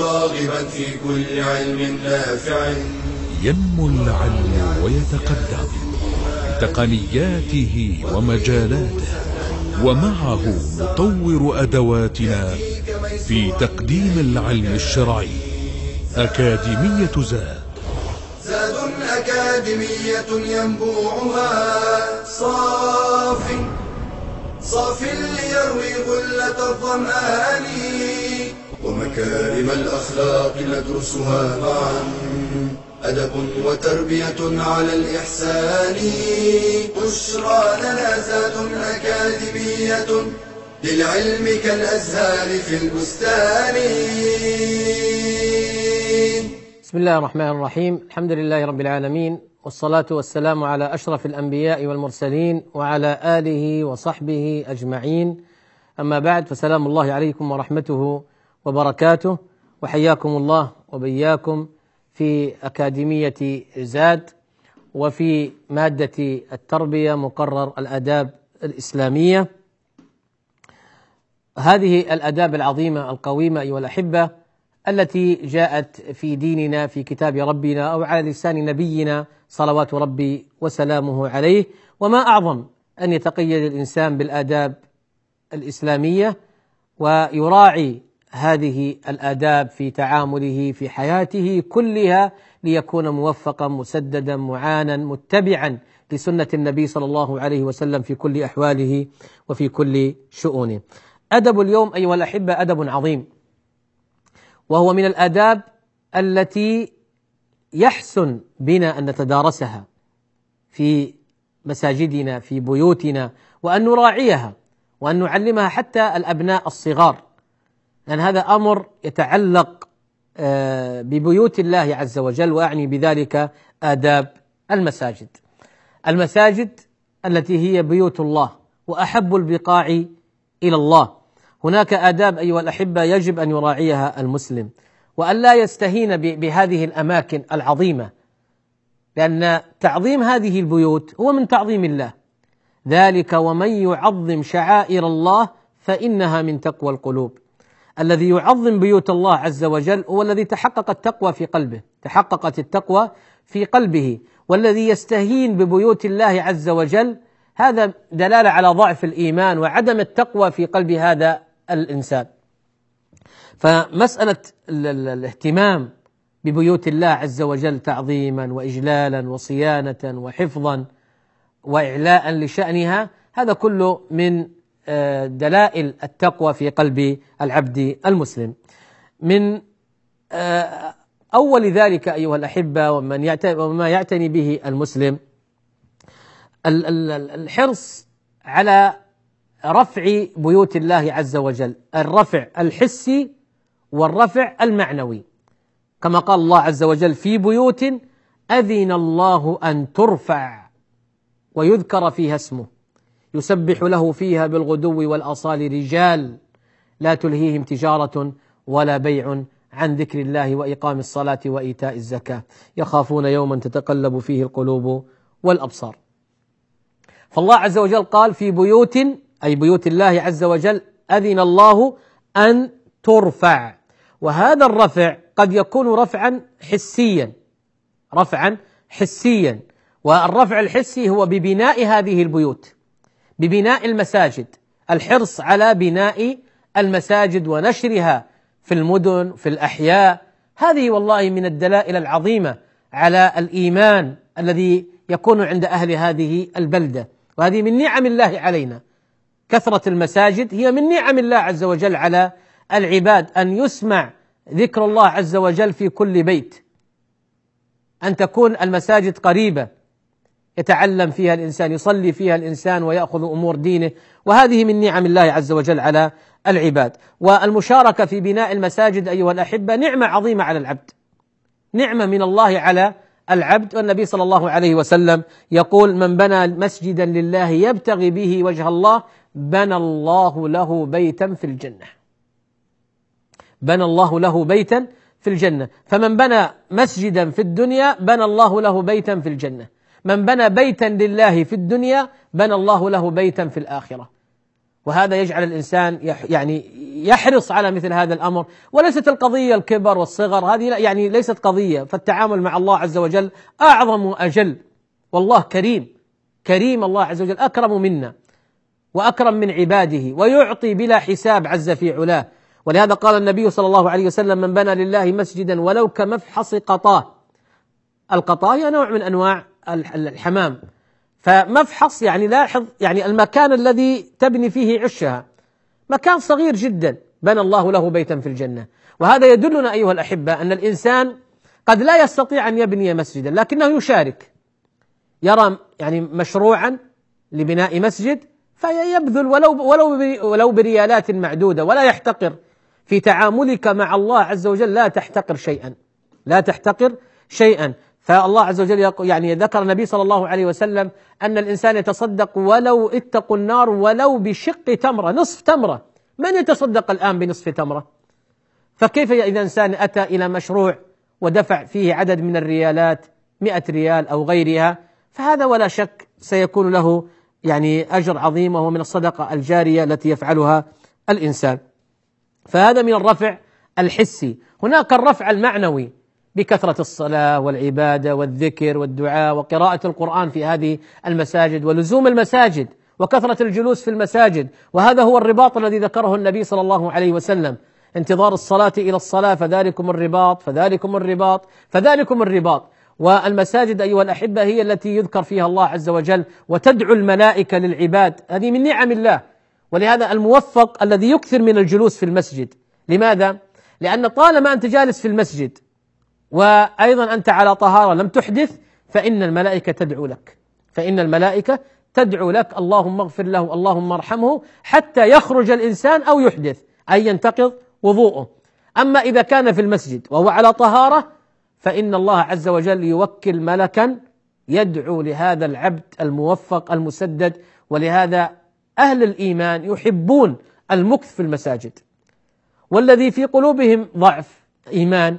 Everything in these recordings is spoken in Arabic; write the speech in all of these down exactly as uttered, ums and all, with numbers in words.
راغبا في كل علم نافع. ينمو العلم ويتقدم بتقنياته ومجالاته، ومعه نطور أدواتنا في تقديم العلم الشرعي. أكاديمية زاد، زاد أكاديمية ينبوعها صاف صاف ليروي غلة الظمآن، ومكارم الأخلاق ندرسها معا، أدب وتربية على الإحسان. بشرى لنا زاد أكاديمية للعلم كالأزهار في البستان. بسم الله الرحمن الرحيم. الحمد لله رب العالمين، والصلاة والسلام على أشرف الأنبياء والمرسلين وعلى آله وصحبه أجمعين. أما بعد، فسلام الله عليكم ورحمته وبركاته، وحياكم الله وبياكم في أكاديمية زاد، وفي مادة التربية مقرر الآداب الإسلامية. هذه الآداب العظيمة القويمة أيها الأحبة، التي جاءت في ديننا في كتاب ربنا أو على لسان نبينا صلوات ربي وسلامه عليه. وما أعظم أن يتقيد الإنسان بالآداب الإسلامية ويراعي هذه الآداب في تعامله في حياته كلها، ليكون موفقا مسددا معانا متبعا لسنة النبي صلى الله عليه وسلم في كل أحواله وفي كل شؤونه. أدب اليوم أيها الأحبة أدب عظيم، وهو من الآداب التي يحسن بنا أن نتدارسها في مساجدنا في بيوتنا، وأن نراعيها وأن نعلمها حتى الأبناء الصغار، لأن هذا أمر يتعلق ببيوت الله عز وجل، وأعني بذلك آداب المساجد. المساجد التي هي بيوت الله وأحب البقاع إلى الله. هناك آداب أيها الأحبة يجب أن يراعيها المسلم، وأن لا يستهين بهذه الأماكن العظيمة، لأن تعظيم هذه البيوت هو من تعظيم الله. ذلك ومن يعظم شعائر الله فإنها من تقوى القلوب. الذي يعظم بيوت الله عز وجل هو الذي تحققت التقوى في قلبه تحققت التقوى في قلبه والذي يستهين ببيوت الله عز وجل هذا دلالة على ضعف الإيمان وعدم التقوى في قلب هذا الإنسان. فمسألة الاهتمام ببيوت الله عز وجل تعظيما وإجلالا وصيانة وحفظا وإعلاء لشأنها، هذا كله من دلائل التقوى في قلب العبد المسلم. من أول ذلك أيها الأحبة وما يعتني به المسلم الحرص على رفع بيوت الله عز وجل، الرفع الحسي والرفع المعنوي، كما قال الله عز وجل: في بيوت أذن الله أن ترفع ويذكر فيها اسمه يسبح له فيها بالغدو والآصال رجال لا تلهيهم تجارة ولا بيع عن ذكر الله وإقام الصلاة وإيتاء الزكاة يخافون يوما تتقلب فيه القلوب والأبصار. فالله عز وجل قال: في بيوت، أي بيوت الله عز وجل، أذن الله أن ترفع. وهذا الرفع قد يكون رفعا حسيا رفعا حسيا والرفع الحسي هو ببناء هذه البيوت، ببناء المساجد، الحرص على بناء المساجد ونشرها في المدن في الأحياء. هذه والله من الدلائل العظيمة على الإيمان الذي يكون عند أهل هذه البلدة، وهذه من نعم الله علينا. كثرة المساجد هي من نعم الله عز وجل على العباد، أن يسمع ذكر الله عز وجل في كل بيت، أن تكون المساجد قريبة يتعلم فيها الإنسان، يصلي فيها الإنسان ويأخذ أمور دينه، وهذه من نعم الله عز وجل على العباد. والمشاركة في بناء المساجد أيها الأحبة نعمة عظيمة على العبد، نعمة من الله على العبد. والنبي صلى الله عليه وسلم يقول: من بنى مسجدا لله يبتغي به وجه الله بنى الله له بيتا في الجنة بنى الله له بيتا في الجنة. فمن بنى مسجدا في الدنيا بنى الله له بيتا في الجنة، من بنى بيتا لله في الدنيا بنى الله له بيتا في الآخرة. وهذا يجعل الإنسان يعني يحرص على مثل هذا الأمر. وليست القضية الكبر والصغر، هذه يعني ليست قضية، فالتعامل مع الله عز وجل أعظم وأجل، والله كريم كريم، الله عز وجل أكرم منا وأكرم من عباده، ويعطي بلا حساب عز في علاه. ولهذا قال النبي صلى الله عليه وسلم: من بنى لله مسجدا ولو كمفحص قطاه. القطاه هي نوع من أنواع الحمام، فمفحص يعني لاحظ يعني المكان الذي تبني فيه عشها، مكان صغير جدا بنى الله له بيتا في الجنة. وهذا يدلنا أيها الأحبة أن الإنسان قد لا يستطيع أن يبني مسجدا، لكنه يشارك، يرى يعني مشروعا لبناء مسجد فيبذل ولو ولو ولو بريالات معدودة، ولا يحتقر. في تعاملك مع الله عز وجل لا تحتقر شيئا، لا تحتقر شيئا. فالله عز وجل يعني ذكر النبي صلى الله عليه وسلم أن الإنسان يتصدق ولو اتقوا النار ولو بشق تمرة، نصف تمرة. من يتصدق الآن بنصف تمرة؟ فكيف إذا إنسان أتى إلى مشروع ودفع فيه عدد من الريالات، مئة ريال أو غيرها، فهذا ولا شك سيكون له يعني أجر عظيم، وهو من الصدقة الجارية التي يفعلها الإنسان. فهذا من الرفع الحسي. هناك الرفع المعنوي بكثرة الصلاة والعبادة والذكر والدعاء وقراءة القرآن في هذه المساجد، ولزوم المساجد، وكثرة الجلوس في المساجد. وهذا هو الرباط الذي ذكره النبي صلى الله عليه وسلم: انتظار الصلاة إلى الصلاة فذلكم الرباط فذلكم الرباط فذلكم الرباط. والمساجد أيها الأحبة هي التي يذكر فيها الله عز وجل وتدعو الملائكة للعباد، هذه من نعم الله. ولهذا الموفق الذي يكثر من الجلوس في المسجد. لماذا؟ لأن طالما أنت جالس في المسجد وأيضا أنت على طهارة لم تحدث، فإن الملائكة تدعو لك، فإن الملائكة تدعو لك: اللهم اغفر له، اللهم ارحمه، حتى يخرج الإنسان أو يحدث، أي ينتقض وضوءه. أما إذا كان في المسجد وهو على طهارة، فإن الله عز وجل يوكل ملكا يدعو لهذا العبد الموفق المسدد. ولهذا أهل الإيمان يحبون المكث في المساجد، والذي في قلوبهم ضعف إيمان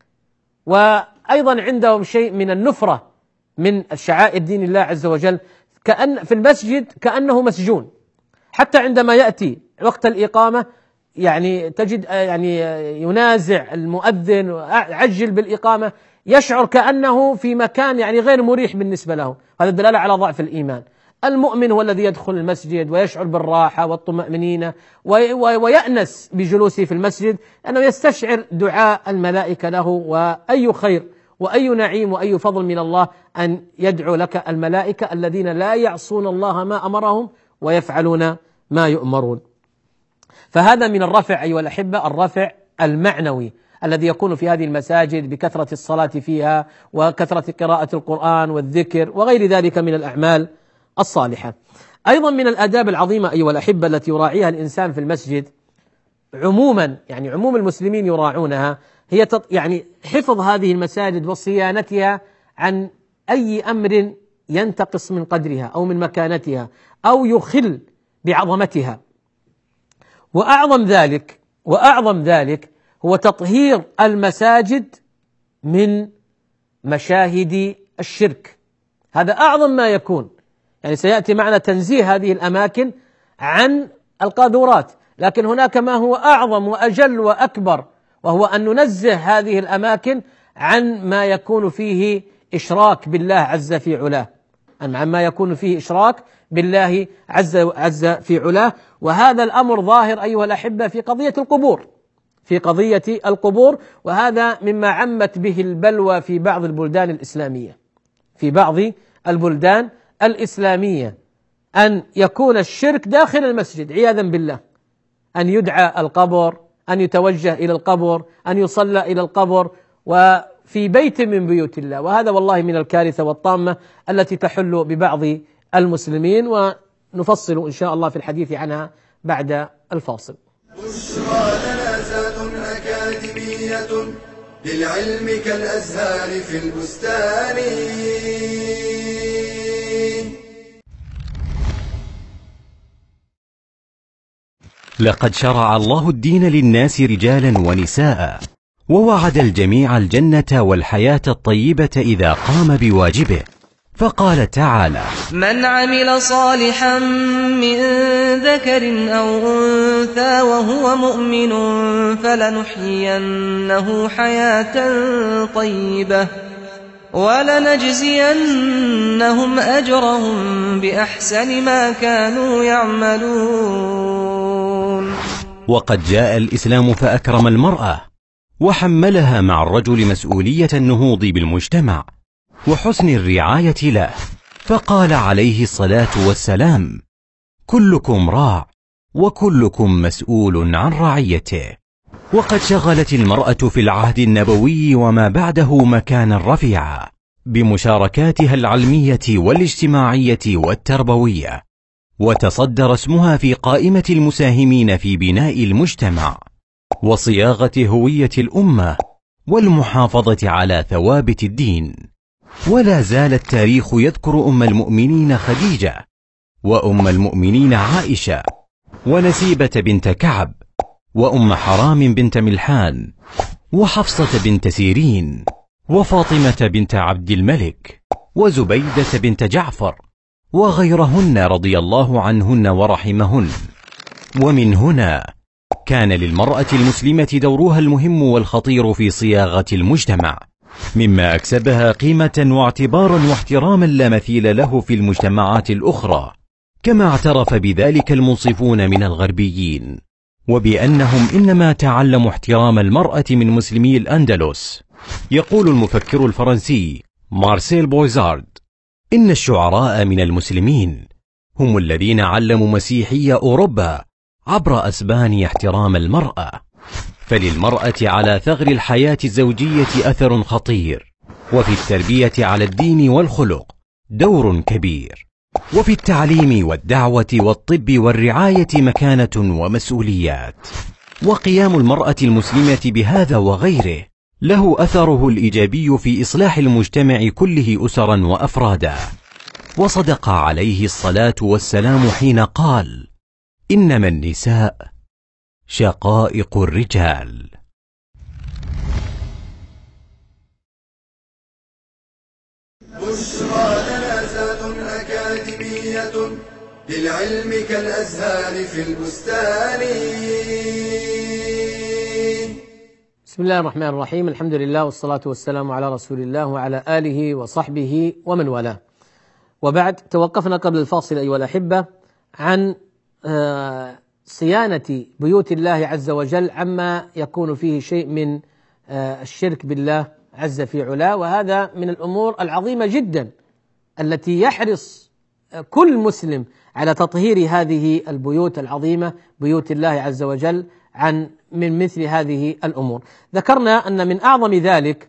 وأيضا عندهم شيء من النفرة من الشعائر دين الله عز وجل، كأن في المسجد كأنه مسجون. حتى عندما يأتي وقت الإقامة يعني تجد يعني ينازع المؤذن وعجل بالإقامة، يشعر كأنه في مكان يعني غير مريح بالنسبة له. هذا دلالة على ضعف الإيمان. المؤمن هو الذي يدخل المسجد ويشعر بالراحة والطمأنينة ويأنس بجلوسه في المسجد، أنه يستشعر دعاء الملائكة له، وأي خير وأي نعيم وأي فضل من الله أن يدعو لك الملائكة الذين لا يعصون الله ما أمرهم ويفعلون ما يؤمرون. فهذا من الرفع أيها الأحبة، الرفع المعنوي الذي يكون في هذه المساجد بكثرة الصلاة فيها وكثرة قراءة القرآن والذكر وغير ذلك من الأعمال الصالحة. أيضا من الآداب العظيمة أيها الأحبة التي يراعيها الإنسان في المسجد عموما، يعني عموم المسلمين يراعونها، هي يعني حفظ هذه المساجد وصيانتها عن أي أمر ينتقص من قدرها أو من مكانتها أو يخل بعظمتها. وأعظم ذلك وأعظم ذلك هو تطهير المساجد من مشاهد الشرك. هذا أعظم ما يكون، يعني سيأتي معنا تنزيه هذه الأماكن عن القاذورات، لكن هناك ما هو أعظم وأجل وأكبر، وهو أن ننزه هذه الأماكن عن ما يكون فيه إشراك بالله عز في علاه، عن ما يكون فيه إشراك بالله عز عز في علاه. وهذا الأمر ظاهر أيها الأحبة في قضية القبور، في قضية القبور، وهذا مما عمت به البلوى في بعض البلدان الإسلامية، في بعض البلدان الإسلامية، أن يكون الشرك داخل المسجد عياذا بالله، أن يدعى القبر، أن يتوجه إلى القبر، أن يصلى إلى القبر وفي بيت من بيوت الله. وهذا والله من الكارثة والطامة التي تحل ببعض المسلمين، ونفصل إن شاء الله في الحديث عنها بعد الفاصل. بشرى لنا زاد أكاديمية للعلم كالأزهار في البستان. لقد شرع الله الدين للناس رجالا ونساء، ووعد الجميع الجنة والحياة الطيبة إذا قام بواجبه، فقال تعالى: من عمل صالحا من ذكر أو أنثى وهو مؤمن فلنحيينه حياة طيبة ولنجزينهم أجرهم بأحسن ما كانوا يعملون. وقد جاء الإسلام فأكرم المرأة وحملها مع الرجل مسؤولية النهوض بالمجتمع وحسن الرعاية له، فقال عليه الصلاة والسلام: كلكم راع وكلكم مسؤول عن رعيته. وقد شغلت المرأة في العهد النبوي وما بعده مكانا رفيعا بمشاركاتها العلمية والاجتماعية والتربوية، وتصدر اسمها في قائمة المساهمين في بناء المجتمع وصياغة هوية الأمة والمحافظة على ثوابت الدين. ولا زال التاريخ يذكر أم المؤمنين خديجة، وأم المؤمنين عائشة، ونسيبة بنت كعب، وأم حرام بنت ملحان، وحفصة بنت سيرين، وفاطمة بنت عبد الملك، وزبيدة بنت جعفر، وغيرهن رضي الله عنهن ورحمهن. ومن هنا كان للمرأة المسلمة دورها المهم والخطير في صياغة المجتمع، مما أكسبها قيمة واعتبارا واحتراما لا مثيل له في المجتمعات الأخرى، كما اعترف بذلك المنصفون من الغربيين، وبأنهم إنما تعلموا احترام المرأة من مسلمي الأندلس. يقول المفكر الفرنسي مارسيل بويزارد: إن الشعراء من المسلمين هم الذين علموا مسيحي أوروبا عبر أسبان احترام المرأة. فللمرأة على ثغر الحياة الزوجية أثر خطير، وفي التربية على الدين والخلق دور كبير، وفي التعليم والدعوة والطب والرعاية مكانة ومسؤوليات. وقيام المرأة المسلمة بهذا وغيره له أثره الإيجابي في إصلاح المجتمع كله أسرا وأفرادا. وصدق عليه الصلاة والسلام حين قال: إنما النساء شقائق الرجال. بشرى لنا زاد أكاديمية للعلم كالأزهار في البستان. بسم الله الرحمن الرحيم، الحمد لله والصلاة والسلام على رسول الله وعلى آله وصحبه ومن والاه. وبعد، توقفنا قبل الفاصل أيها الأحبة عن صيانة بيوت الله عز وجل عما يكون فيه شيء من الشرك بالله عز في علاه، وهذا من الأمور العظيمة جدا التي يحرص كل مسلم على تطهير هذه البيوت العظيمة بيوت الله عز وجل عن من مثل هذه الأمور. ذكرنا أن من أعظم ذلك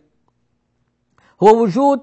هو وجود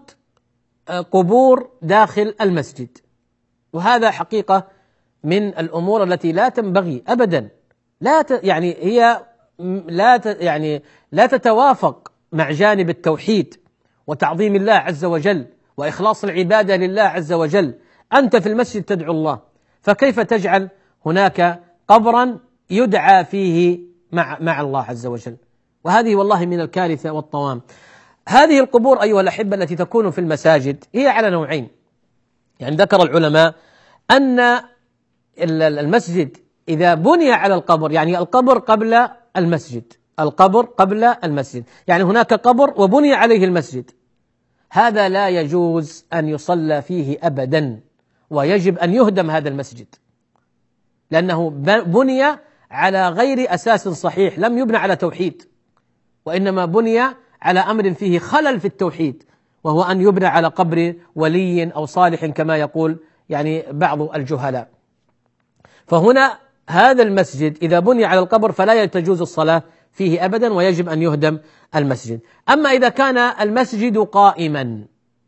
قبور داخل المسجد، وهذا حقيقة من الأمور التي لا تنبغي أبدا، لا ت يعني هي لا ت يعني لا تتوافق مع جانب التوحيد وتعظيم الله عز وجل وإخلاص العبادة لله عز وجل. أنت في المسجد تدعو الله، فكيف تجعل هناك قبرا يدعى فيه مع مع الله عز وجل؟ وهذه والله من الكارثة والطوام. هذه القبور أيها الأحبة التي تكون في المساجد هي على نوعين. يعني ذكر العلماء أن المسجد إذا بني على القبر، يعني القبر قبل المسجد، القبر قبل المسجد، يعني هناك قبر وبني عليه المسجد، هذا لا يجوز أن يصلى فيه أبدا، ويجب أن يهدم هذا المسجد، لأنه بني على غير أساس صحيح، لم يبنى على توحيد، وإنما بني على أمر فيه خلل في التوحيد، وهو أن يبنى على قبر ولي أو صالح كما يقول يعني بعض الجهلاء. فهنا هذا المسجد إذا بني على القبر فلا تجوز الصلاة فيه أبدا، ويجب أن يهدم المسجد. أما إذا كان المسجد قائما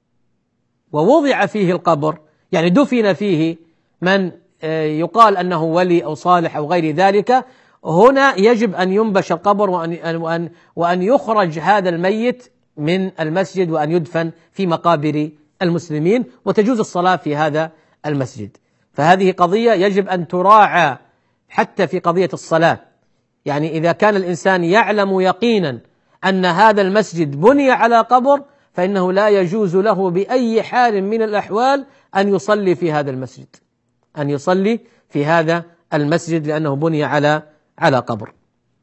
ووضع فيه القبر، يعني دفن فيه من يقال أنه ولي أو صالح أو غير ذلك، هنا يجب أن ينبش القبر وأن, وأن, وأن يخرج هذا الميت من المسجد وأن يدفن في مقابر المسلمين، وتجوز الصلاة في هذا المسجد. فهذه قضية يجب أن تراعى حتى في قضية الصلاة. يعني إذا كان الإنسان يعلم يقينا أن هذا المسجد بني على قبر، فإنه لا يجوز له بأي حال من الأحوال أن يصلي في هذا المسجد، أن يصلي في هذا المسجد لأنه بني على على قبر.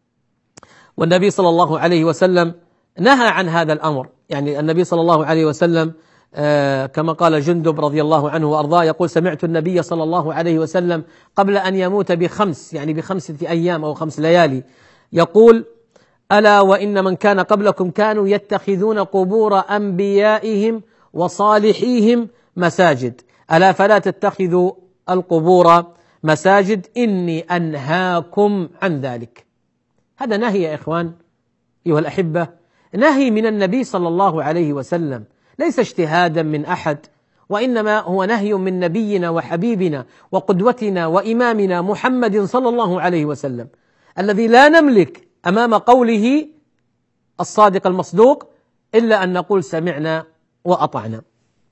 والنبي صلى الله عليه وسلم نهى عن هذا الأمر. يعني النبي صلى الله عليه وسلم آه كما قال جندب رضي الله عنه وأرضاه يقول: سمعت النبي صلى الله عليه وسلم قبل أن يموت بخمس، يعني بخمسة أيام أو خمس ليالي، يقول: ألا وإن من كان قبلكم كانوا يتخذون قبور أنبيائهم وصالحيهم مساجد، ألا فلا تتخذوا القبور مساجد إني أنهاكم عن ذلك. هذا نهي يا إخوان أيها الأحبة، نهي من النبي صلى الله عليه وسلم، ليس اجتهادا من أحد، وإنما هو نهي من نبينا وحبيبنا وقدوتنا وإمامنا محمد صلى الله عليه وسلم، الذي لا نملك أمام قوله الصادق المصدوق إلا أن نقول سمعنا وأطعنا.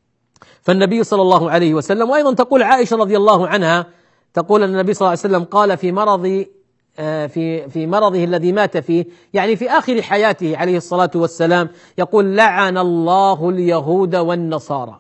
فالنبي صلى الله عليه وسلم، وأيضا تقول عائشة رضي الله عنها، تقول أن النبي صلى الله عليه وسلم قال في مرض في في مرضه الذي مات فيه، يعني في آخر حياته عليه الصلاة والسلام، يقول: لعن الله اليهود والنصارى،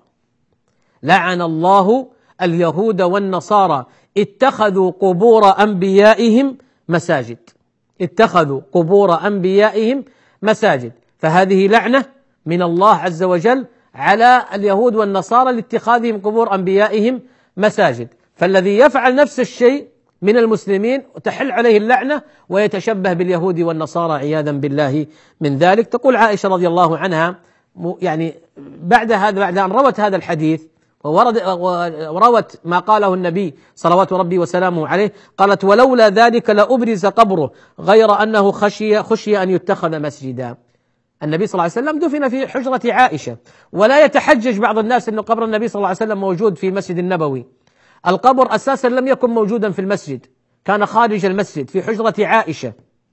لعن الله اليهود والنصارى اتخذوا قبور أنبيائهم مساجد، اتخذوا قبور أنبيائهم مساجد. فهذه لعنة من الله عز وجل على اليهود والنصارى لاتخاذهم قبور أنبيائهم مساجد. فالذي يفعل نفس الشيء من المسلمين تحل عليه اللعنة ويتشبه باليهود والنصارى عياذا بالله من ذلك. تقول عائشة رضي الله عنها، يعني بعد هذا، بعد أن روت هذا الحديث وورد وروت ما قاله النبي صلوات ربي وسلامه عليه، قالت: ولولا ذلك لأبرز قبره غير أنه خشي خشي أن يتخذ مسجدا. النبي صلى الله عليه وسلم دفن في حجرة عائشة، ولا يتحجج بعض الناس أن قبر النبي صلى الله عليه وسلم موجود في مسجد النبوي. القبر أساسا لم يكن موجودا في المسجد، كان خارج المسجد في حجرة عائشة،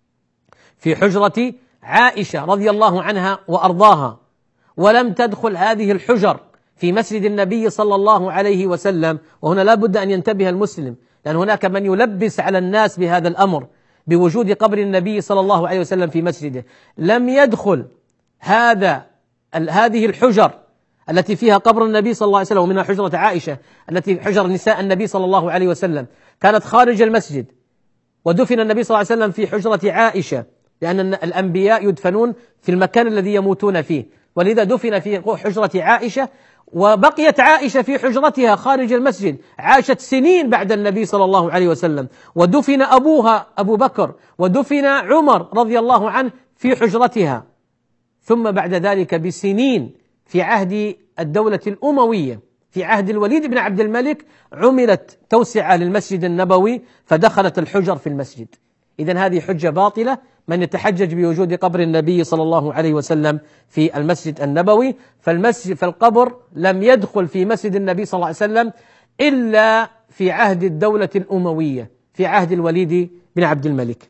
في حجرة عائشة رضي الله عنها وأرضاها، ولم تدخل هذه الحجر في مسجد النبي صلى الله عليه وسلم. وهنا لا بد أن ينتبه المسلم، لأن هناك من يلبس على الناس بهذا الأمر بوجود قبر النبي صلى الله عليه وسلم في مسجده. لم يدخل هذا هذه الحجر التي فيها قبر النبي صلى الله عليه وسلم، ومنها حجرة عائشة التي حجر نساء النبي صلى الله عليه وسلم كانت خارج المسجد، ودفن النبي صلى الله عليه وسلم في حجرة عائشة، لأن الأنبياء يدفنون في المكان الذي يموتون فيه، ولذا دفن في حجرة عائشة. وبقيت عائشة في حجرتها خارج المسجد، عاشت سنين بعد النبي صلى الله عليه وسلم، ودفن أبوها أبو بكر، ودفن عمر رضي الله عنه في حجرتها. ثم بعد ذلك بسنين في عهد الدولة الأموية، في عهد الوليد بن عبد الملك، عملت توسعة للمسجد النبوي فدخلت الحجر في المسجد. إذن هذه حجة باطلة من يتحجج بوجود قبر النبي صلى الله عليه وسلم في المسجد النبوي. فالمسجد فالقبر لم يدخل في مسجد النبي صلى الله عليه وسلم إلا في عهد الدولة الأموية، في عهد الوليد بن عبد الملك.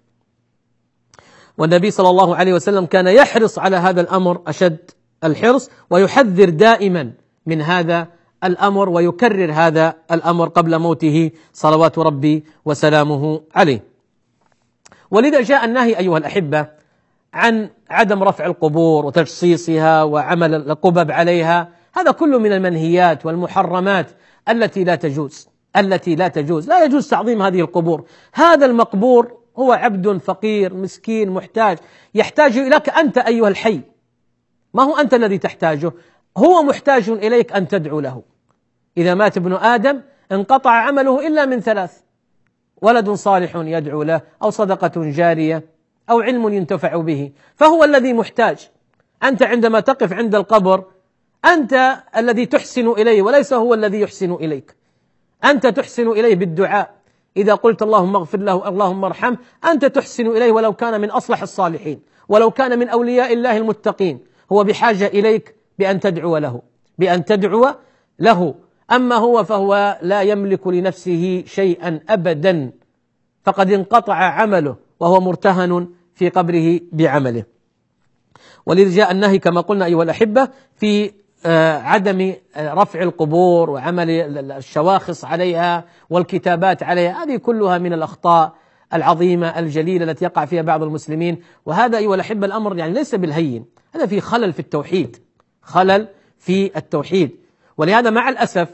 والنبي صلى الله عليه وسلم كان يحرص على هذا الأمر أشد الحرص، ويحذر دائما من هذا الأمر، ويكرر هذا الأمر قبل موته صلوات ربي وسلامه عليه. ولذا جاء النهي أيها الأحبة عن عدم رفع القبور وتجصيصها وعمل القبب عليها. هذا كله من المنهيات والمحرمات التي لا تجوز، التي لا تجوز لا يجوز تعظيم هذه القبور. هذا المقبور هو عبد فقير مسكين محتاج، يحتاج إليك أنت أيها الحي، ما هو أنت الذي تحتاجه، هو محتاج إليك أن تدعو له. إذا مات ابن آدم انقطع عمله إلا من ثلاث: ولد صالح يدعو له، أو صدقة جارية، أو علم ينتفع به. فهو الذي محتاج. أنت عندما تقف عند القبر أنت الذي تحسن إليه، وليس هو الذي يحسن إليك. أنت تحسن إليه بالدعاء، إذا قلت اللهم اغفر له اللهم ارحمه، أنت تحسن إليه ولو كان من أصلح الصالحين، ولو كان من أولياء الله المتقين، هو بحاجة إليك بأن تدعو له، بأن تدعو له. أما هو فهو لا يملك لنفسه شيئا أبدا، فقد انقطع عمله وهو مرتهن في قبره بعمله. ولذا جاء النهي كما قلنا أيها الأحبة في عدم رفع القبور وعمل الشواخص عليها والكتابات عليها. هذه كلها من الأخطاء العظيمة الجليلة التي يقع فيها بعض المسلمين. وهذا أيها الأحبة الأمر يعني ليس بالهين، هذا في خلل في التوحيد، خلل في التوحيد. ولهذا مع الأسف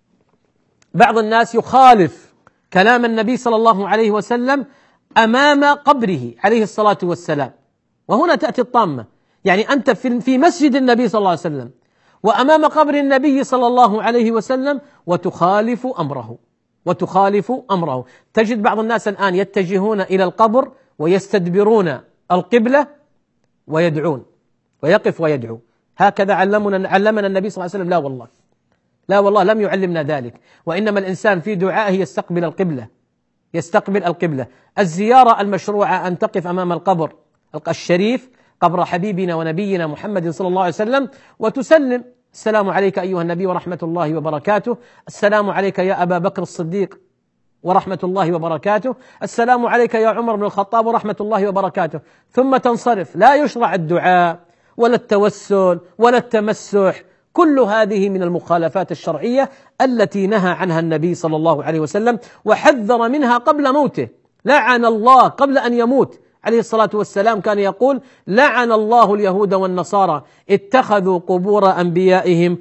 بعض الناس يخالف كلام النبي صلى الله عليه وسلم أمام قبره عليه الصلاة والسلام. وهنا تأتي الطامة، يعني أنت في مسجد النبي صلى الله عليه وسلم وأمام قبر النبي صلى الله عليه وسلم وتخالف أمره وتخالف أمره. تجد بعض الناس الآن يتجهون إلى القبر ويستدبرون القبلة ويدعون، ويقف ويدعو. هكذا علمنا علمنا النبي صلى الله عليه وسلم؟ لا والله، لا والله لم يعلمنا ذلك. وإنما الإنسان في دعائه يستقبل القبلة، يستقبل القبلة. الزيارة المشروعة أن تقف أمام القبر الشريف، قبر حبيبنا ونبينا محمد صلى الله عليه وسلم، وتسلم: السلام عليك أيها النبي ورحمة الله وبركاته، السلام عليك يا أبا بكر الصديق ورحمة الله وبركاته، السلام عليك يا عمر بن الخطاب ورحمة الله وبركاته، ثم تنصرف. لا يشرع الدعاء ولا التوسل ولا التمسح. كل هذه من المخالفات الشرعية التي نهى عنها النبي صلى الله عليه وسلم وحذر منها قبل موته. لعن الله قبل أن يموت عليه الصلاة والسلام، كان يقول: لعن الله اليهود والنصارى اتخذوا قبور أنبيائهم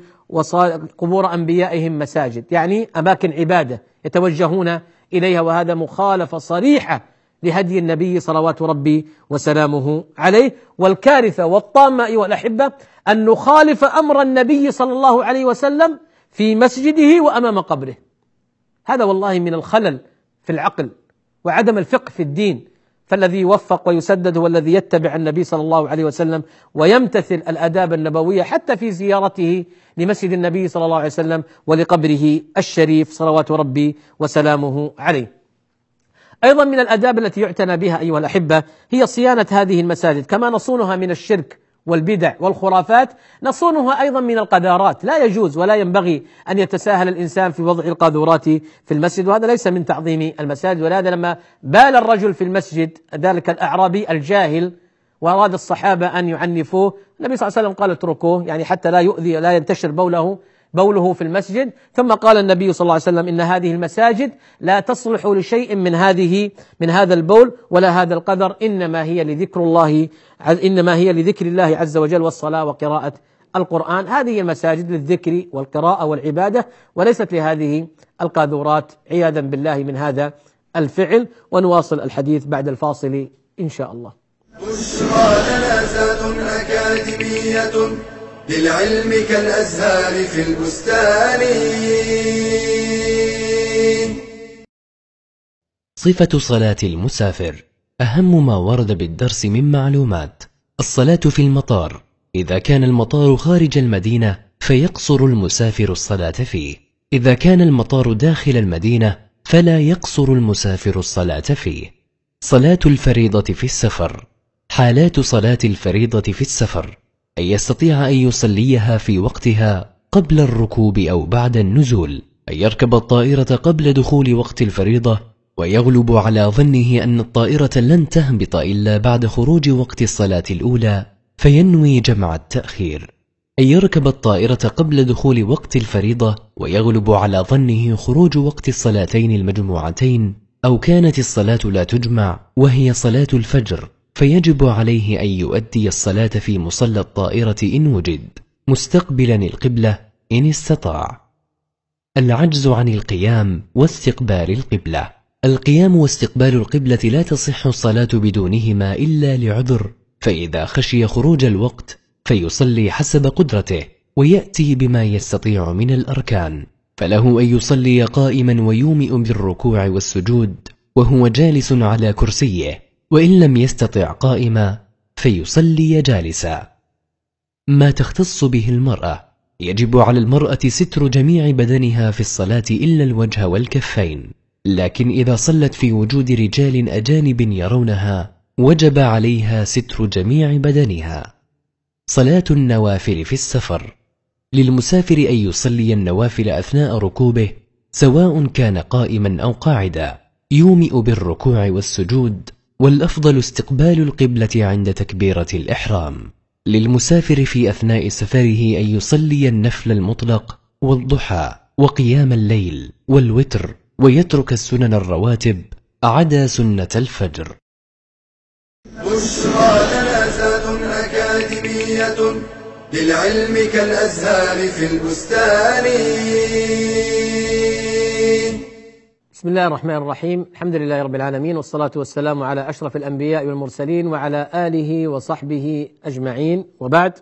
قبور أنبيائهم مساجد، يعني أماكن عبادة يتوجهون إليها. وهذا مخالفة صريحة لهدي النبي صلوات ربي وسلامه عليه. والكارثة والطامة أيها الأحبة أن نخالف أمر النبي صلى الله عليه وسلم في مسجده وأمام قبره. هذا والله من الخلل في العقل وعدم الفقه في الدين. فالذي يوفق ويسدد هو الذي يتبع النبي صلى الله عليه وسلم ويمتثل الآداب النبوية حتى في زيارته لمسجد النبي صلى الله عليه وسلم ولقبره الشريف صلوات ربي وسلامه عليه. أيضا من الآداب التي يعتنى بها أيها الأحبة هي صيانة هذه المساجد. كما نصونها من الشرك والبدع والخرافات، نصونها أيضا من القذارات. لا يجوز ولا ينبغي أن يتساهل الإنسان في وضع القاذورات في المسجد، وهذا ليس من تعظيم المساجد. ولهذا لما بال الرجل في المسجد، ذلك الأعرابي الجاهل، وأراد الصحابة أن يعنفوه، النبي صلى الله عليه وسلم قال: اتركوه، يعني حتى لا يؤذي لا ينتشر بوله بوله في المسجد. ثم قال النبي صلى الله عليه وسلم: إن هذه المساجد لا تصلح لشيء من هذه من هذا البول ولا هذا القذر، إنما هي لذكر الله إنما هي لذكر الله عز وجل والصلاة وقراءة القرآن. هذه المساجد للذكر والقراءة والعبادة، وليست لهذه القاذورات، عياذا بالله من هذا الفعل. ونواصل الحديث بعد الفاصل إن شاء الله. بشرى لنا زاد أكاديمية للعلم كالأزهار في البستان. صفة صلاة المسافر. أهم ما ورد بالدرس من معلومات: الصلاة في المطار. إذا كان المطار خارج المدينة فيقصر المسافر الصلاة فيه، إذا كان المطار داخل المدينة فلا يقصر المسافر الصلاة فيه. صلاة الفريضة في السفر. حالات صلاة الفريضة في السفر: أن يستطيع أن يصليها في وقتها قبل الركوب أو بعد النزول، أن يركب الطائرة قبل دخول وقت الفريضة ويغلب على ظنه أن الطائرة لن تهبط إلا بعد خروج وقت الصلاة الأولى فينوي جمع التأخير، أن يركب الطائرة قبل دخول وقت الفريضة ويغلب على ظنه خروج وقت الصلاتين المجموعتين، أو كانت الصلاة لا تجمع وهي صلاة الفجر فيجب عليه أن يؤدي الصلاة في مصلى الطائرة إن وجد، مستقبلا القبلة إن استطاع. العجز عن القيام واستقبال القبلة. القيام واستقبال القبلة لا تصح الصلاة بدونهما إلا لعذر، فإذا خشي خروج الوقت فيصلي حسب قدرته ويأتي بما يستطيع من الأركان، فله أن يصلي قائما ويومئ بالركوع والسجود وهو جالس على كرسيه، وإن لم يستطع قائما فيصلي جالسا. ما تختص به المرأة: يجب على المرأة ستر جميع بدنها في الصلاة إلا الوجه والكفين، لكن إذا صلت في وجود رجال أجانب يرونها وجب عليها ستر جميع بدنها. صلاة النوافل في السفر. للمسافر أن يصلي النوافل أثناء ركوبه سواء كان قائما أو قاعدا، يومئ بالركوع والسجود، والأفضل استقبال القبلة عند تكبيرة الإحرام. للمسافر في أثناء سفره أن يصلي النفل المطلق والضحى وقيام الليل والوتر، ويترك السنن الرواتب عدا سنة الفجر. بشرى لنا زاد أكاديمية للعلم كالأزهار في البستان. بسم الله الرحمن الرحيم. الحمد لله رب العالمين، والصلاة والسلام على أشرف الأنبياء والمرسلين وعلى آله وصحبه أجمعين، وبعد.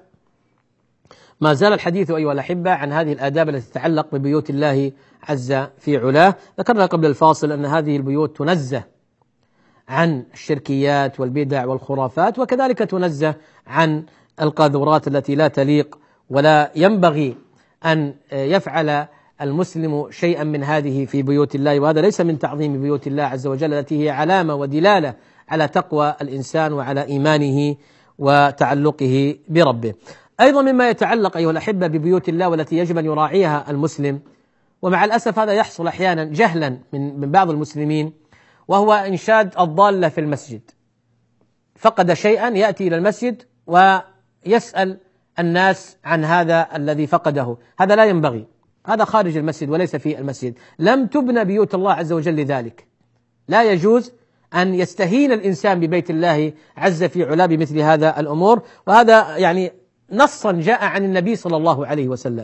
ما زال الحديث أيها الأحبة عن هذه الآداب التي تتعلق ببيوت الله عز في علاه. ذكرنا قبل الفاصل أن هذه البيوت تنزه عن الشركيات والبدع والخرافات، وكذلك تنزه عن القاذورات التي لا تليق، ولا ينبغي أن يفعل المسلم شيئا من هذه في بيوت الله، وهذا ليس من تعظيم بيوت الله عز وجل التي هي علامة ودلالة على تقوى الإنسان وعلى إيمانه وتعلقه بربه. أيضا مما يتعلق أيها الأحبة ببيوت الله والتي يجب أن يراعيها المسلم، ومع الأسف هذا يحصل أحيانا جهلا من من بعض المسلمين، وهو إنشاد الضالة في المسجد. فقد شيئا يأتي إلى المسجد ويسأل الناس عن هذا الذي فقده. هذا لا ينبغي، هذا خارج المسجد وليس في المسجد. لم تبنى بيوت الله عز وجل لذلك. لا يجوز أن يستهين الإنسان ببيت الله عز في علاه بمثل هذا الأمور، وهذا يعني نصا جاء عن النبي صلى الله عليه وسلم.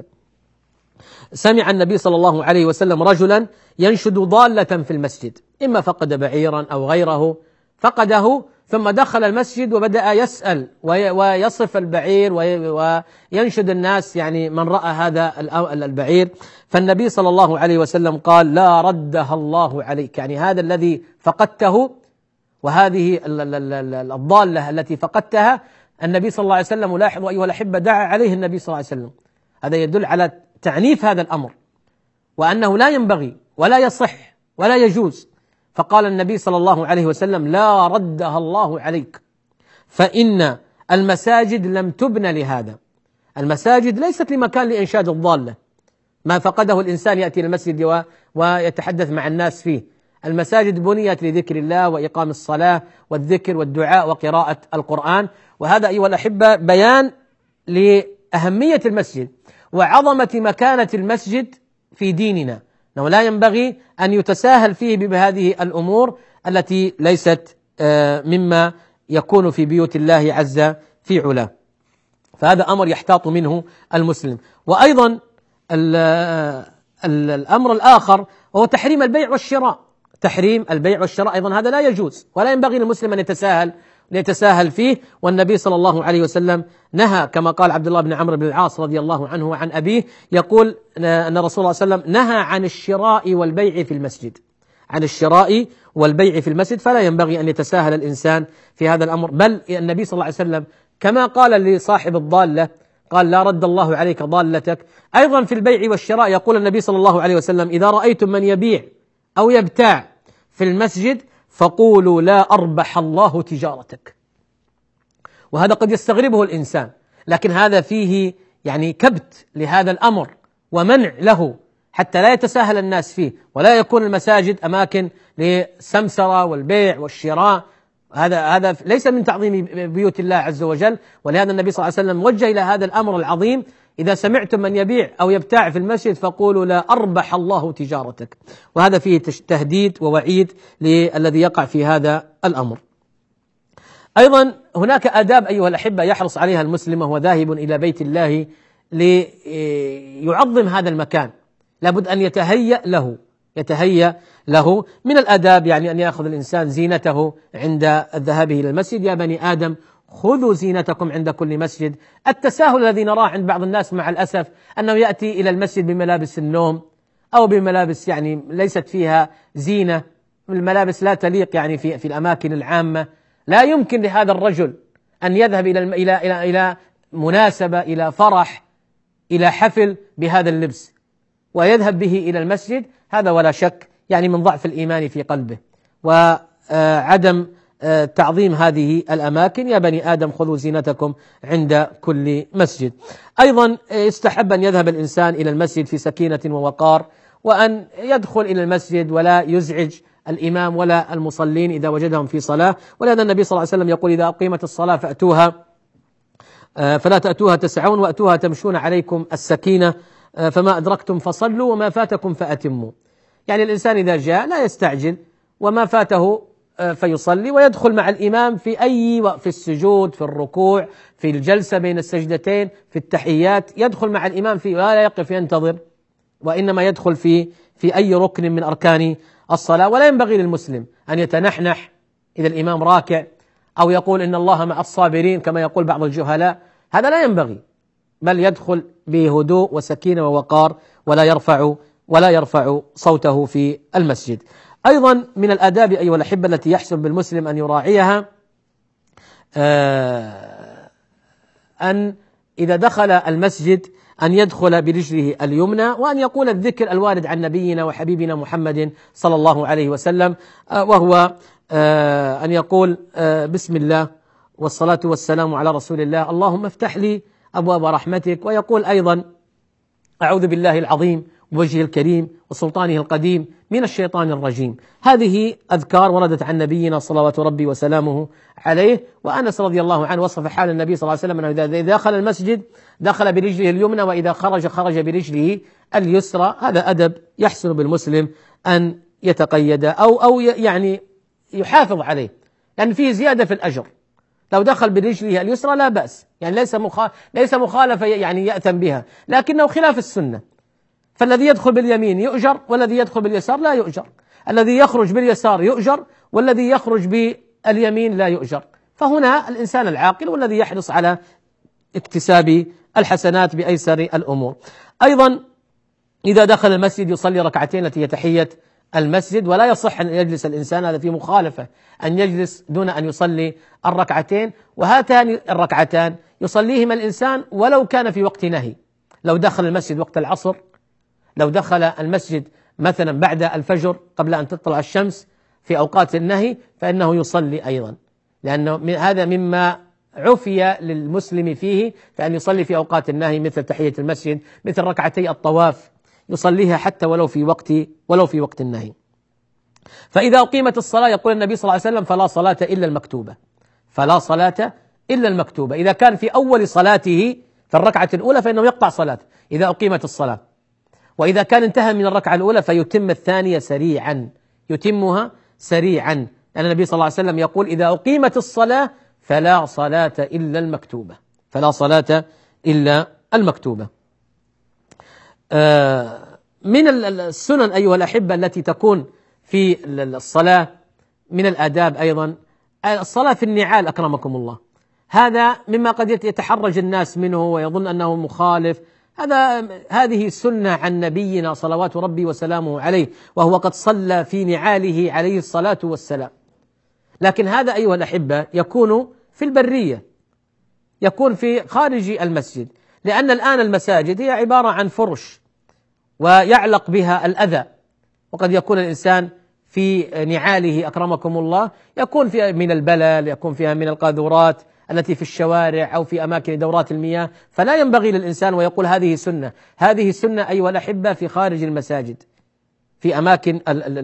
سمع النبي صلى الله عليه وسلم رجلا ينشد ضالة في المسجد، إما فقد بعيرا أو غيره، فقده ثم دخل المسجد وبدأ يسأل ويصف البعير وينشد الناس يعني من رأى هذا البعير. فالنبي صلى الله عليه وسلم قال: لا ردها الله عليك، يعني هذا الذي فقدته وهذه الضالة التي فقدتها، النبي صلى الله عليه وسلم، لاحظوا أيها الأحبة، دعا عليه النبي صلى الله عليه وسلم. هذا يدل على تعنيف هذا الأمر، وأنه لا ينبغي ولا يصح ولا يجوز. فقال النبي صلى الله عليه وسلم: لا ردها الله عليك، فإن المساجد لم تبنى لهذا. المساجد ليست لمكان لإنشاد الضالة، ما فقده الإنسان يأتي إلى المسجد ويتحدث مع الناس فيه. المساجد بنيت لذكر الله وإقام الصلاة والذكر والدعاء وقراءة القرآن. وهذا أيها الأحبة بيان لأهمية المسجد وعظمة مكانة المسجد في ديننا، أنه لا ينبغي أن يتساهل فيه بهذه الأمور التي ليست مما يكون في بيوت الله عز في علاه. فهذا أمر يحتاط منه المسلم. وأيضا الأمر الآخر وهو تحريم البيع والشراء. تحريم البيع والشراء أيضا هذا لا يجوز، ولا ينبغي للمسلم أن يتساهل ليتساهل فيه. والنبي صلى الله عليه وسلم نهى، كما قال عبد الله بن عمرو بن العاص رضي الله عنه وعن أبيه، يقول أن الرسول صلى الله عليه وسلم نهى عن الشراء والبيع في المسجد، عن الشراء والبيع في المسجد. فلا ينبغي أن يتساهل الإنسان في هذا الأمر، بل النبي صلى الله عليه وسلم كما قال لصاحب الضالة، قال: لا رد الله عليك ضالتك. أيضا في البيع والشراء يقول النبي صلى الله عليه وسلم: إذا رأيتم من يبيع أو يبتاع في المسجد فقولوا: لا أربح الله تجارتك. وهذا قد يستغربه الإنسان، لكن هذا فيه يعني كبت لهذا الأمر ومنع له حتى لا يتساهل الناس فيه، ولا يكون المساجد أماكن للسمسرة والبيع والشراء. هذا هذا ليس من تعظيم بيوت الله عز وجل. ولهذا النبي صلى الله عليه وسلم وجه إلى هذا الأمر العظيم: إذا سمعتم من يبيع أو يبتاع في المسجد فقولوا: لا أربح الله تجارتك. وهذا فيه تهديد ووعيد للذي يقع في هذا الأمر. أيضا هناك آداب أيها الأحبة يحرص عليها المسلم وهو ذاهب إلى بيت الله ليعظم هذا المكان. لابد أن يتهيأ له يتهيأ له من الآداب، يعني أن يأخذ الإنسان زينته عند ذهابه إلى المسجد. يا بني آدم خذوا زينتكم عند كل مسجد. التساهل الذي نراه عند بعض الناس مع الأسف أنه يأتي إلى المسجد بملابس النوم أو بملابس يعني ليست فيها زينة، الملابس لا تليق يعني في في الأماكن العامة. لا يمكن لهذا الرجل أن يذهب إلى إلى إلى إلى مناسبة، إلى فرح، إلى حفل بهذا اللبس ويذهب به إلى المسجد. هذا ولا شك يعني من ضعف الإيمان في قلبه وعدم تعظيم هذه الأماكن. يا بني آدم خذوا زينتكم عند كل مسجد. أيضا يستحب أن يذهب الإنسان إلى المسجد في سكينة ووقار، وأن يدخل إلى المسجد ولا يزعج الإمام ولا المصلين إذا وجدهم في صلاة. ولهذا النبي صلى الله عليه وسلم يقول: إذا أقيمت الصلاة فأتوها فلا تأتوها تسعون وأتوها تمشون عليكم السكينة، فما أدركتم فصلوا وما فاتكم فأتموا. يعني الإنسان إذا جاء لا يستعجل، وما فاته فيصلي ويدخل مع الإمام في أي وقت، في السجود، في الركوع، في الجلسة بين السجدتين، في التحيات، يدخل مع الإمام في، ولا يقف ينتظر، وإنما يدخل في في أي ركن من أركان الصلاة. ولا ينبغي للمسلم أن يتنحنح إذا الإمام راكع، أو يقول إن الله مع الصابرين كما يقول بعض الجهلاء، هذا لا ينبغي، بل يدخل بهدوء وسكينة ووقار، ولا يرفع ولا يرفع صوته في المسجد. أيضا من الآداب أيها الأحبة التي يحسن بالمسلم أن يراعيها أن إذا دخل المسجد أن يدخل برجله اليمنى، وأن يقول الذكر الوارد عن نبينا وحبيبنا محمد صلى الله عليه وسلم، وهو أن يقول بسم الله والصلاة والسلام على رسول الله، اللهم افتح لي أبواب رحمتك، ويقول أيضا أعوذ بالله العظيم ووجهه الكريم وسلطانه القديم من الشيطان الرجيم. هذه أذكار وردت عن نبينا صلوات ربي وسلامه عليه. وأنس رضي الله عنه وصف حال النبي صلى الله عليه وسلم أنه إذا دخل المسجد دخل برجله اليمنى، وإذا خرج خرج برجله اليسرى. هذا أدب يحسن بالمسلم أن يتقيد أو أو يعني يحافظ عليه، لأن فيه زيادة في الأجر. لو دخل برجله اليسرى لا بأس، يعني ليس مخا... ليس مخالفة يعني يأثم بها، لكنه خلاف السنة. فالذي يدخل باليمين يؤجر، والذي يدخل باليسار لا يؤجر. الذي يخرج باليسار يؤجر، والذي يخرج باليمين لا يؤجر. فهنا الإنسان العاقل والذي يحرص على اكتساب الحسنات بأيسر الأمور. أيضا إذا دخل المسجد يصلي ركعتين التي هي تحية المسجد، ولا يصح أن يجلس الإنسان، هذا في مخالفة، أن يجلس دون أن يصلي الركعتين. وهاتان الركعتان يصليهما الإنسان ولو كان في وقت نهي. لو دخل المسجد وقت العصر، لو دخل المسجد مثلا بعد الفجر قبل أن تطلع الشمس في أوقات النهي، فإنه يصلي أيضا، لأنه هذا مما عفي للمسلم فيه، فأن يصلي في أوقات النهي مثل تحية المسجد، مثل ركعتي الطواف، يصليها حتى ولو في وقت ولو في وقت النهي. فإذا أقيمت الصلاة يقول النبي صلى الله عليه وسلم فلا صلاة إلا المكتوبة، فلا صلاة إلا المكتوبة. إذا كان في أول صلاته في الركعة الأولى فإنه يقطع صلاة إذا أقيمت الصلاة، وإذا كان انتهى من الركعة الأولى فيتم الثانية سريعا، يتمها سريعا، لأن النبي صلى الله عليه وسلم يقول إذا أقيمت الصلاة فلا صلاة إلا المكتوبة، فلا صلاة إلا المكتوبة. آه من السنن أيها الأحبة التي تكون في الصلاة من الآداب أيضا الصلاة في النعال أكرمكم الله. هذا مما قد يتحرج الناس منه ويظن أنه مخالف. هذا هذه سنة عن نبينا صلوات ربي وسلامه عليه، وهو قد صلى في نعاله عليه الصلاة والسلام. لكن هذا أيها الأحبة يكون في البرية، يكون في خارج المسجد، لأن الآن المساجد هي عبارة عن فرش ويعلق بها الأذى، وقد يكون الإنسان في نعاله أكرمكم الله يكون فيها من البلل، يكون فيها من القاذورات التي في الشوارع أو في أماكن دورات المياه. فلا ينبغي للإنسان ويقول هذه سنة، هذه سنة أيها الأحبة في خارج المساجد، في أماكن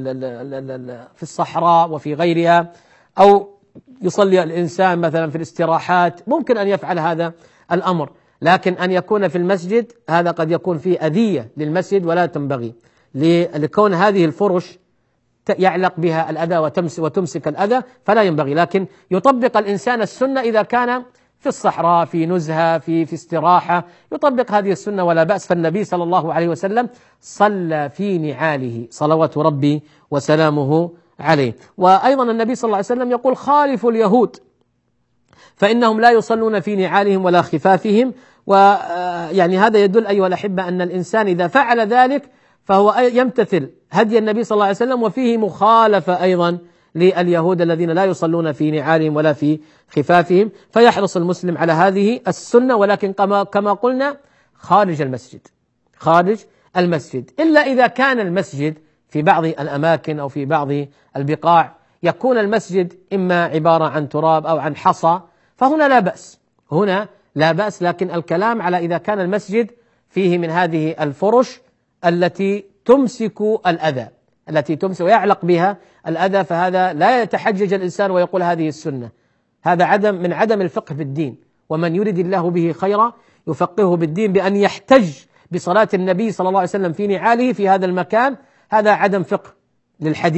في الصحراء وفي غيرها، أو يصلي الإنسان مثلا في الاستراحات، ممكن أن يفعل هذا الأمر. لكن أن يكون في المسجد هذا قد يكون فيه أذية للمسجد، ولا تنبغي، لكون هذه الفرش يعلق بها الأذى وتمسك الأذى، فلا ينبغي. لكن يطبق الإنسان السنة إذا كان في الصحراء، في نزهة، في في استراحة، يطبق هذه السنة ولا بأس. فالنبي صلى الله عليه وسلم صلى في نعاله صلوات ربي وسلامه عليه. وأيضا النبي صلى الله عليه وسلم يقول خالفوا اليهود فإنهم لا يصلون في نعالهم ولا خفافهم. ويعني هذا يدل أيها الأحبة أن الإنسان إذا فعل ذلك فهو يمتثل هدي النبي صلى الله عليه وسلم، وفيه مخالفة أيضا لليهود الذين لا يصلون في نعالهم ولا في خفافهم. فيحرص المسلم على هذه السنة، ولكن كما كما قلنا خارج المسجد، خارج المسجد، إلا إذا كان المسجد في بعض الأماكن أو في بعض البقاع يكون المسجد إما عبارة عن تراب أو عن حصى، فهنا لا بأس، هنا لا بأس. لكن الكلام على إذا كان المسجد فيه من هذه الفرش التي تمسك الأذى، التي تمسك ويعلق بها الأذى، فهذا لا يتحجج الإنسان ويقول هذه السنة. هذا عدم من عدم الفقه في الدين. ومن يريد الله به خيرا يفقهه بالدين، بأن يحتج بصلاة النبي صلى الله عليه وسلم في نعاله في هذا المكان، هذا عدم فقه للحديث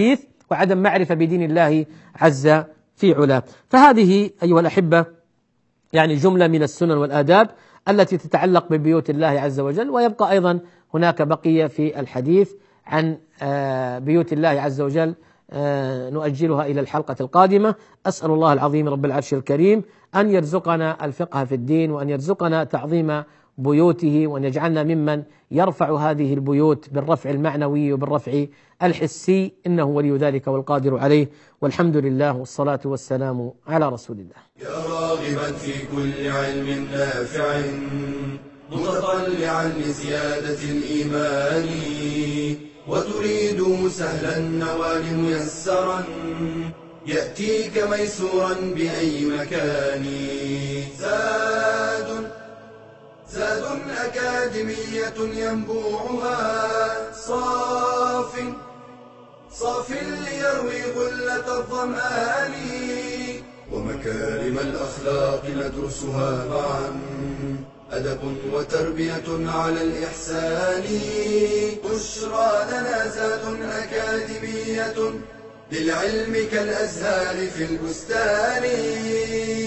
وعدم معرفة بدين الله عز في علاه. فهذه أيها الأحبة يعني جملة من السنن والآداب التي تتعلق ببيوت الله عز وجل. ويبقى أيضا هناك بقية في الحديث عن بيوت الله عز وجل نؤجلها إلى الحلقة القادمة. أسأل الله العظيم رب العرش الكريم أن يرزقنا الفقه في الدين، وأن يرزقنا تعظيم بيوته، وأن يجعلنا ممن يرفع هذه البيوت بالرفع المعنوي وبالرفع الحسي، إنه ولي ذلك والقادر عليه. والحمد لله والصلاة والسلام على رسول الله. يا راغبا في كل علم نافع متطلعا لزيادة الإيمان، وتريد سهلا النوال ميسرا يأتيك ميسورا بأي مكان. زاد زاد أكاديمية ينبوعها صاف صاف ليروي غلة الظمآن، ومكارم الأخلاق ندرسها معا، أدب وتربية على الإحسان. بشرى لنا زاد أكاديمية للعلم كالأزهار في البستان.